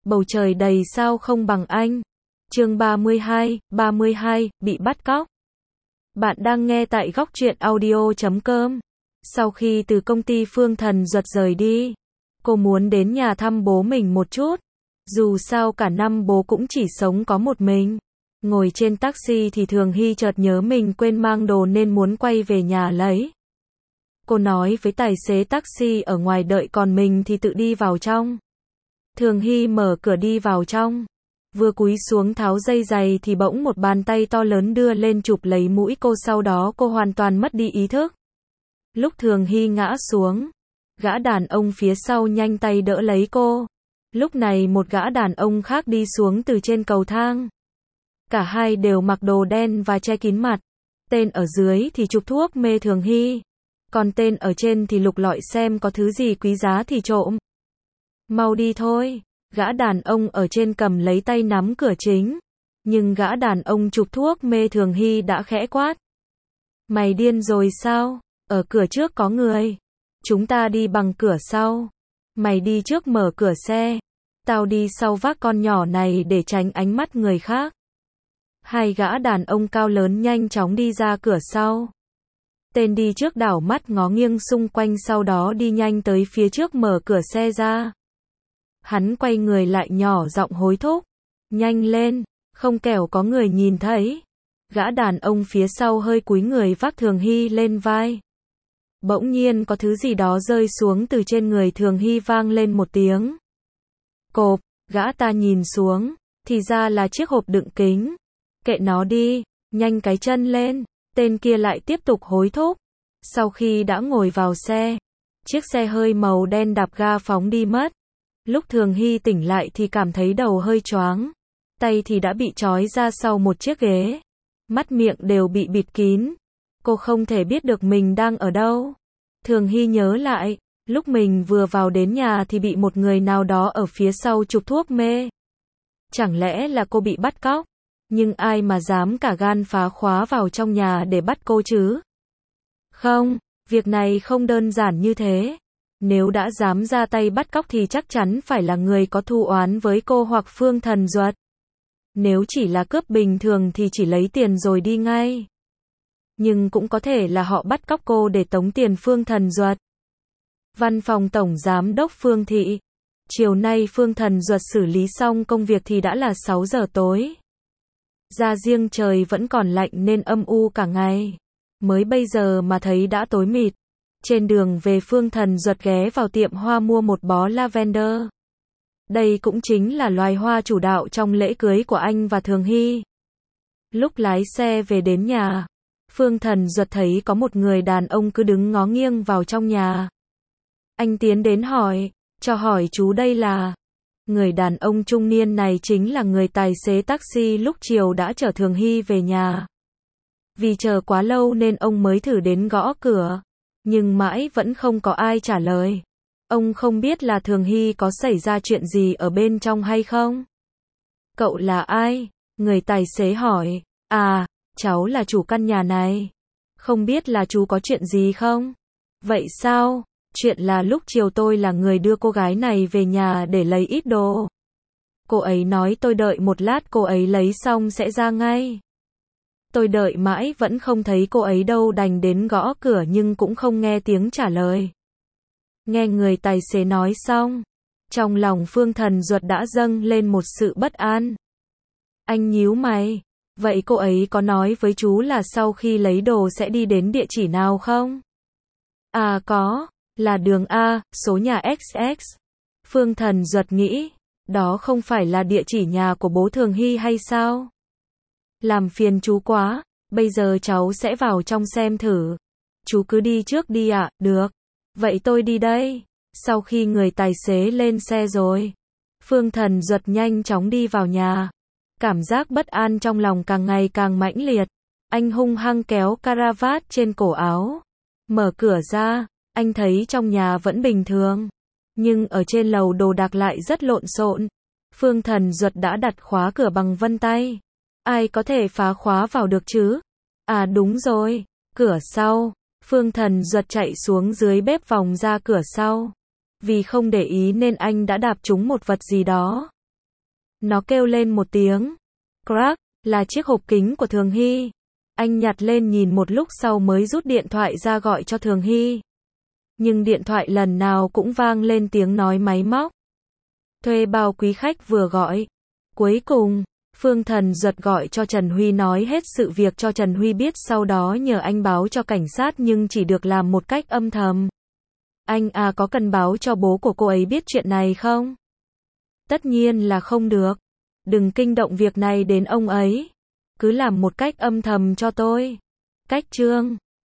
Bầu trời đầy sao không bằng anh. Chương 32, bị bắt cóc. Bạn đang nghe tại Góc Truyện Audio.com. Sau khi từ công ty Phương Thần Duật rời đi, cô muốn đến nhà thăm bố mình một chút. Dù sao cả năm bố cũng chỉ sống có một mình. Ngồi trên taxi thì Thường Hy chợt nhớ mình quên mang đồ nên muốn quay về nhà lấy. Cô nói với tài xế taxi ở ngoài đợi, còn mình thì tự đi vào trong. Thường Hy mở cửa đi vào trong. Vừa cúi xuống tháo dây giày thì bỗng một bàn tay to lớn đưa lên chụp lấy mũi cô, sau đó cô hoàn toàn mất đi ý thức. Lúc Thường Hy ngã xuống, gã đàn ông phía sau nhanh tay đỡ lấy cô. Lúc này một gã đàn ông khác đi xuống từ trên cầu thang. Cả hai đều mặc đồ đen và che kín mặt. Tên ở dưới thì chụp thuốc mê Thường Hy, còn tên ở trên thì lục lọi xem có thứ gì quý giá thì trộm. Mau đi thôi. Gã đàn ông ở trên cầm lấy tay nắm cửa chính. Nhưng gã đàn ông chụp thuốc mê Thường Hy đã khẽ quát. Mày điên rồi sao? Ở cửa trước có người. Chúng ta đi bằng cửa sau. Mày đi trước mở cửa xe. Tao đi sau vác con nhỏ này để tránh ánh mắt người khác. Hai gã đàn ông cao lớn nhanh chóng đi ra cửa sau. Tên đi trước đảo mắt ngó nghiêng xung quanh, sau đó đi nhanh tới phía trước mở cửa xe ra. Hắn quay người lại nhỏ giọng hối thúc. Nhanh lên, không kẻo có người nhìn thấy. Gã đàn ông phía sau hơi cúi người vác Thường Hy lên vai. Bỗng nhiên có thứ gì đó rơi xuống từ trên người Thường Hy, vang lên một tiếng. Cộp, gã ta nhìn xuống, thì ra là chiếc hộp đựng kính. Kệ nó đi, nhanh cái chân lên. Tên kia lại tiếp tục hối thúc. Sau khi đã ngồi vào xe, chiếc xe hơi màu đen đạp ga phóng đi mất. Lúc Thường Hy tỉnh lại thì cảm thấy đầu hơi choáng. Tay thì đã bị trói ra sau một chiếc ghế. Mắt miệng đều bị bịt kín. Cô không thể biết được mình đang ở đâu. Thường Hy nhớ lại, lúc mình vừa vào đến nhà thì bị một người nào đó ở phía sau chụp thuốc mê. Chẳng lẽ là cô bị bắt cóc? Nhưng ai mà dám cả gan phá khóa vào trong nhà để bắt cô chứ? Không, việc này không đơn giản như thế. Nếu đã dám ra tay bắt cóc thì chắc chắn phải là người có thù oán với cô hoặc Phương Thần Duật. Nếu chỉ là cướp bình thường thì chỉ lấy tiền rồi đi ngay. Nhưng cũng có thể là họ bắt cóc cô để tống tiền Phương Thần Duật. Văn phòng Tổng Giám đốc Phương Thị. Chiều nay Phương Thần Duật xử lý xong công việc thì đã là 6 giờ tối. Ra riêng trời vẫn còn lạnh nên âm u cả ngày. Mới bây giờ mà thấy đã tối mịt. Trên đường về, Phương Thần Duật ghé vào tiệm hoa mua một bó lavender. Đây cũng chính là loài hoa chủ đạo trong lễ cưới của anh và Thường Hy. Lúc lái xe về đến nhà, Phương Thần Duật thấy có một người đàn ông cứ đứng ngó nghiêng vào trong nhà. Anh tiến đến hỏi, cho hỏi chú đây là... Người đàn ông trung niên này chính là người tài xế taxi lúc chiều đã chở Thường Hy về nhà. Vì chờ quá lâu nên ông mới thử đến gõ cửa. Nhưng mãi vẫn không có ai trả lời. Ông không biết là Thường Hy có xảy ra chuyện gì ở bên trong hay không. Cậu là ai? Người tài xế hỏi. À, cháu là chủ căn nhà này. Không biết là chú có chuyện gì không? Vậy sao? Chuyện là lúc chiều tôi là người đưa cô gái này về nhà để lấy ít đồ. Cô ấy nói tôi đợi một lát, cô ấy lấy xong sẽ ra ngay. Tôi đợi mãi vẫn không thấy cô ấy đâu, đành đến gõ cửa nhưng cũng không nghe tiếng trả lời. Nghe người tài xế nói xong, trong lòng Phương Thần Duật đã dâng lên một sự bất an. Anh nhíu mày, vậy cô ấy có nói với chú là sau khi lấy đồ sẽ đi đến địa chỉ nào không? À có, là đường A, số nhà XX. Phương Thần Duật nghĩ, đó không phải là địa chỉ nhà của bố Thường Hy hay sao? Làm phiền chú quá, bây giờ cháu sẽ vào trong xem thử. Chú cứ đi trước đi ạ. Được. Vậy tôi đi đây. Sau khi người tài xế lên xe rồi, Phương Thần Duật nhanh chóng đi vào nhà. Cảm giác bất an trong lòng càng ngày càng mãnh liệt. Anh hung hăng kéo caravat trên cổ áo. Mở cửa ra, anh thấy trong nhà vẫn bình thường. Nhưng ở trên lầu đồ đạc lại rất lộn xộn. Phương Thần Duật đã đặt khóa cửa bằng vân tay. Ai có thể phá khóa vào được chứ? À đúng rồi, cửa sau. Phương Thần Duật chạy xuống dưới bếp vòng ra cửa sau. Vì không để ý nên anh đã đạp trúng một vật gì đó. Nó kêu lên một tiếng. Crack, là chiếc hộp kính của Thường Hy. Anh nhặt lên nhìn một lúc sau mới rút điện thoại ra gọi cho Thường Hy. Nhưng điện thoại lần nào cũng vang lên tiếng nói máy móc. Thuê bao quý khách vừa gọi. Cuối cùng, Phương Thần giật gọi cho Trần Huy nói hết sự việc cho Trần Huy biết, sau đó nhờ anh báo cho cảnh sát nhưng chỉ được làm một cách âm thầm. Anh có cần báo cho bố của cô ấy biết chuyện này không? Tất nhiên là không được. Đừng kinh động việc này đến ông ấy. Cứ làm một cách âm thầm cho tôi. Cách chương